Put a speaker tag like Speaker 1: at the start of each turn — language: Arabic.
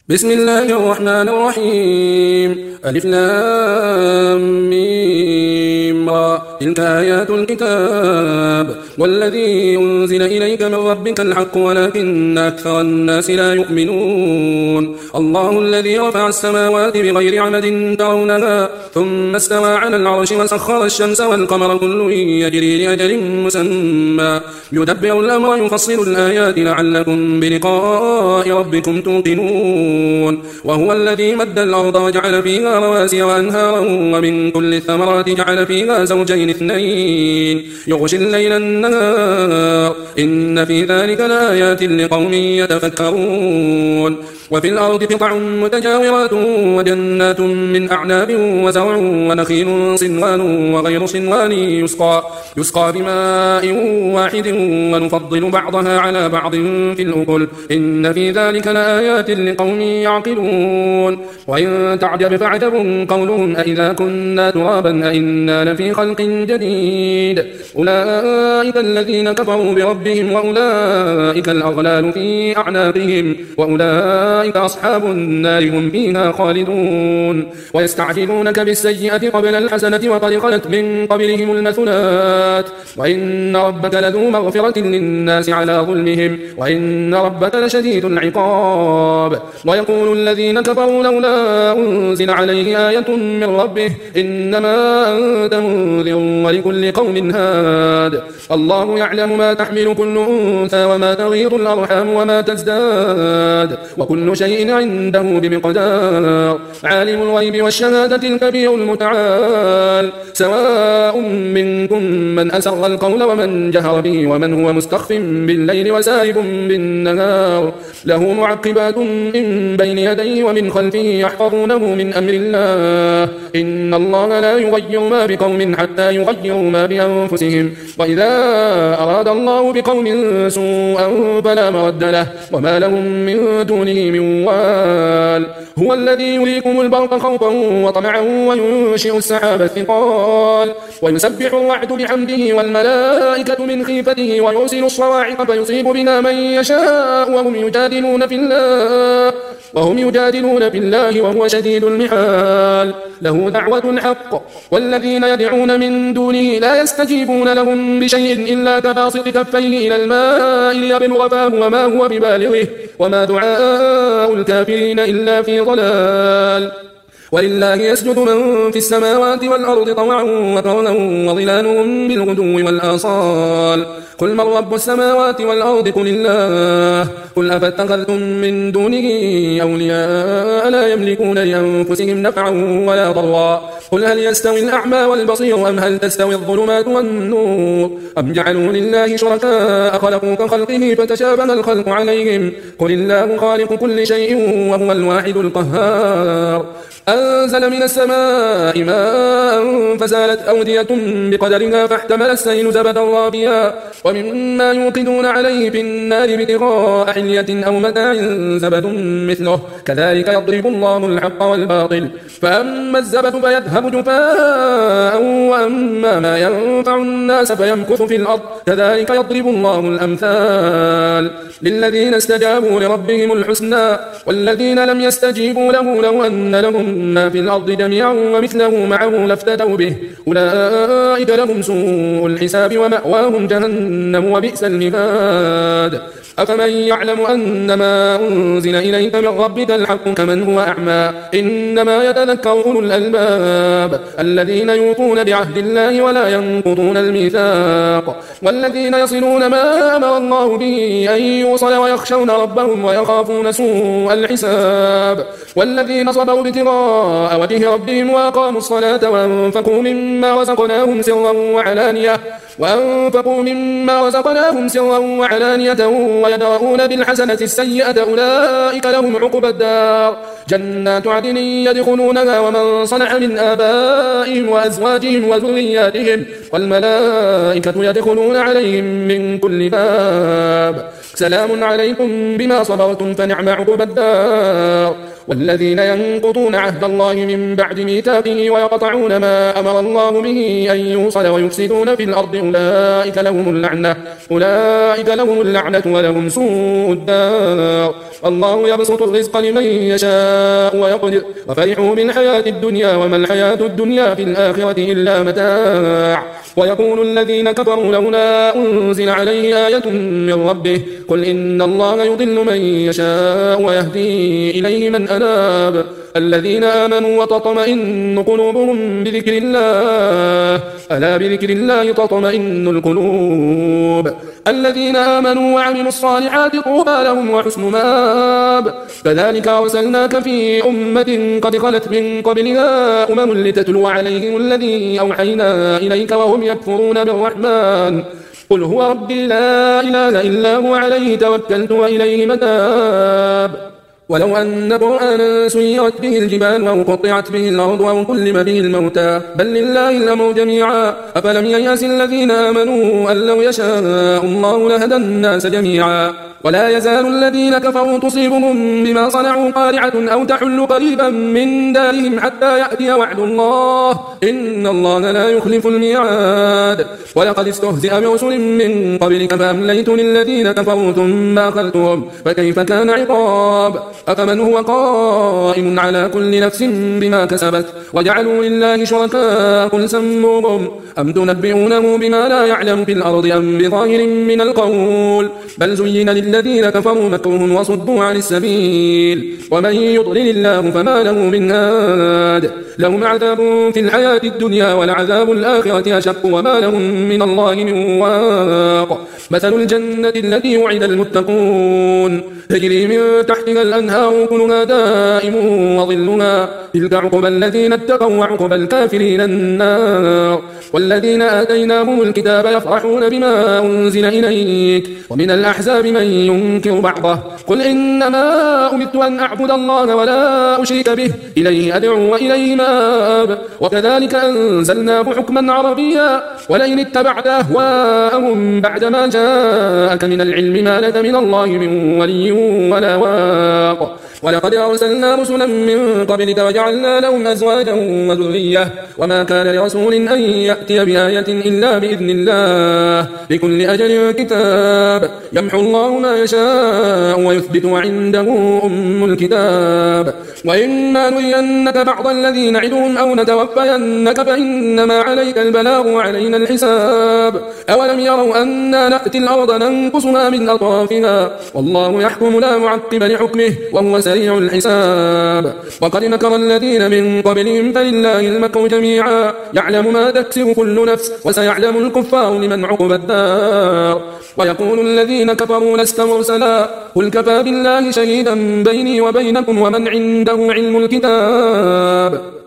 Speaker 1: بسم الله الرحمن الرحيم. ألف لام ميم را. تلك آيات الكتاب والذي أنزل إليك من ربك الحق ولكن أكثر الناس لا يؤمنون. الله الذي رفع السماوات بغير عمد ترونها ثم استوى على العرش وسخر الشمس والقمر كل يجري لأجل مسمى يدبر الأمر يفصل الآيات لعلكم بلقاء ربكم توقنون. وهو الذي مد الأرض وجعل فيها رواسي وأنهارا ومن كل الثمرات جعل فيها زوجين اثنين يغشي الليل النهار إن في ذلك لآيات لقوم يتفكرون. وفي الأرض قطع متجاورات وجنات من أعناب وزرع ونخيل صنوان وغير صنوان يسقى بماء واحد ونفضل بعضها على بعض في الأكل إن في ذلك لآيات لقوم يعقلون. وإن تعجب فعجب قولهم أإذا كنا ترابا أإنا لفي خلق جديد أولئك الذين كفروا بربهم وأولئك الأغلال في أعناقهم وأولئك أصحاب النار هم فيها خالدون. ويستعجلونك بالسيئة قبل الحسنة وقد خلت من قبلهم المثلات وإن ربك لذو مغفرة للناس على ظلمهم وإن ربك لشديد العقاب. ويقول الذين كفروا لولا أنزل عليه آية من ربه إنما أنت منذر ولكل قوم هاد. الله يعلم ما تحمل كل أنثى وما تغيض الأرحام وما تزداد وكل شيء عنده بمقدار. عالم الغيب والشهادة الكبير المتعال سواء منكم من أسر القول ومن جهر به ومن هو مستخف بالليل وسارب بالنهار له معقبات من بين يديه ومن خلفه يحفظونه من أمر الله إن الله لا يغير ما بقوم حتى يغيروا ما بأنفسهم وإذا أراد الله بقوم سوءا فلا مرد له وما لهم من دونه من وال. هو الذي يريكم البرق خوفا وطمعا وينشئ السحاب الثقال ويسبح الرعد بحمده والملائكة من خيفته ويرسل الصواعق فيصيب بها من يشاء وهم يجادلون في الله وهو شديد المحال. له دعوة الحق والذين يدعون من دونه لا يستجيبون لهم بشيء إلا كباسط كفيه إلى الماء ليبلغ فاه وما هو ببالغه وما دعاء الكافرين إلا في ضلال. ولله يسجد من في السماوات والأرض طوعا وكرها وظلالهم بالغدو والآصال. قل من رب السماوات والأرض قل الله قل أفاتخذتم من دونه أولياء لا يملكون لأنفسهم نفعا ولا ضرا. قل هل يستوي الأعمى والبصير أم هل تستوي الظلمات والنور أم جعلوا لله شركاء خلقوا كخلقه فتشابه الخلق عليهم قل الله خالق كل شيء وهو الواحد القهار. أنزل من السماء ماء فسالت أودية بقدرها فاحتمل السيل زبدا رابيا ومما يوقدون عليه في النار ابتغاء حلية أو متاع زبد مثله كذلك يضرب الله الحق والباطل فأما الزبد فيذهب جفاء وأما ما ينفع الناس فيمكث في الأرض كذلك يضرب الله الأمثال. للذين استجابوا لربهم الحسنى والذين لم يستجيبوا له لو أن لهم ما في الأرض جميعا ومثله معه لافتدوا به أولئك لهم سوء الحساب ومأواهم جهنم وبئس المهاد. أفمن يعلم أنما أنزل إليك من ربك الحق كمن هو أعمى إنما يتذكر أولو الألباب الذين يوفون بعهد الله ولا ينقضون الميثاق والذين يصلون ما أمر الله به أن يوصل ويخشون ربهم ويخافون سوء الحساب. والذين صبروا ابتغاء وجه ربهم وأقاموا الصلاة وأنفقوا مما رزقناهم سرا وعلانية ويدرؤون بالحسنة السيئة أولئك لهم عقبى الدار جنات عدن يدخلونها ومن صلح من آبائهم وأزواجهم وذرياتهم والملائكة يدخلون عليهم من كل باب سلام عليكم بما صبرتم فنعم عقبى الدار. والذين ينقضون عهد الله من بعد ميثاقه ويقطعون ما أمر الله به أن يوصل ويفسدون في الأرض أولئك لهم اللعنة ولهم سوء الدار. الله يبسط الرزق لمن يشاء ويقدر وفرحوا بالحياة الدنيا وما الحياة الدنيا في الآخرة إلا متاع. ويقول الذين كفروا لولا أنزل عليه آية من ربه قل إن الله يضل من يشاء ويهدي إليه من أناب. الذين آمنوا وتطمئن قلوبهم بذكر الله ألا بذكر الله تطمئن القلوب. الذين آمنوا وعملوا الصالحات طوبى لهم وحسن مآب. كذلك أرسلناك في أمة قد خلت من قبلها لتتلو عليهم الذي أوحينا إليك وهم يكفرون بالرحمن قل هو ربي لا إله إلا هو عليه توكلت وإليه متاب. ولو أن قرآنا سيرت به الجبال أو قطعت به الأرض أو كلم به الموتى بل لله الأمر جميعا أفلم ييأس الذين آمنوا أن لو يشاء الله لهدى الناس جميعا. ولا يزال الذين كفروا تصيبهم بما صنعوا قارعة أو تحل قريبا من دارهم حتى يأتي وعد الله إن الله لا يخلف الميعاد. ولقد استهزئ برسل من قبلك فأمليت للذين كفروا ثم أخذتهم فكيف كان عقاب. أفمن هو قائم على كل نفس بما كسبت وجعلوا لله شركاء قل سموهم أم تنبئونه بما لا يعلم في الأرض أم بظاهر من القول بل زين للذين كفروا مكرهم وصدوا عن السبيل ومن يضلل الله فما له من هاد. لهم عذاب في الحياة الدنيا ولعذاب الآخرة أشق وما لهم من الله من واق. مثل الجنة التي وعد المتقون تجري من تحتها الأنهار كلها دائم وظلها تلك عقبى الذين اتقوا وعقبى الكافرين النار. والذين آتيناهم الكتاب يفرحون بما أنزل إليك ومن الأحزاب من ينكر بعضه قل إنما أمرت أن أعبد الله ولا أشرك به إليه أدعو وإليه مآب. وكذلك أنزلناه حكما عربيا ولئن اتبعت أهواءهم بعدما جاءك من العلم ما لك من الله من ولي ولا واق. ولقد أرسلنا رسلا من قبلك وجعلنا لهم أزواجا وذرية وما كان لرسول أن يأتي بآية إلا بإذن الله لكل أجل كتاب يمحو الله ما يشاء ويثبت وعنده أم الكتاب. وإما نرينك بعض الذي نعدهم أو نتوفينك فإنما عليك البلاغ وعلينا الحساب. أولم يروا أنا نأتي الأرض ننقصها من أطرافها والله يحكم لا معقب لحكمه وهو سريع الحساب. وقد مكر الذين من قبلهم فلله المكر جميعا يعلم ما تكسب كل نفس وسيعلم الكفار لمن عقبى الدار. ويقول الذين كفروا لست مرسلا قل كفى بالله شهيدا بيني وبينكم ومن عنده علم الكتاب.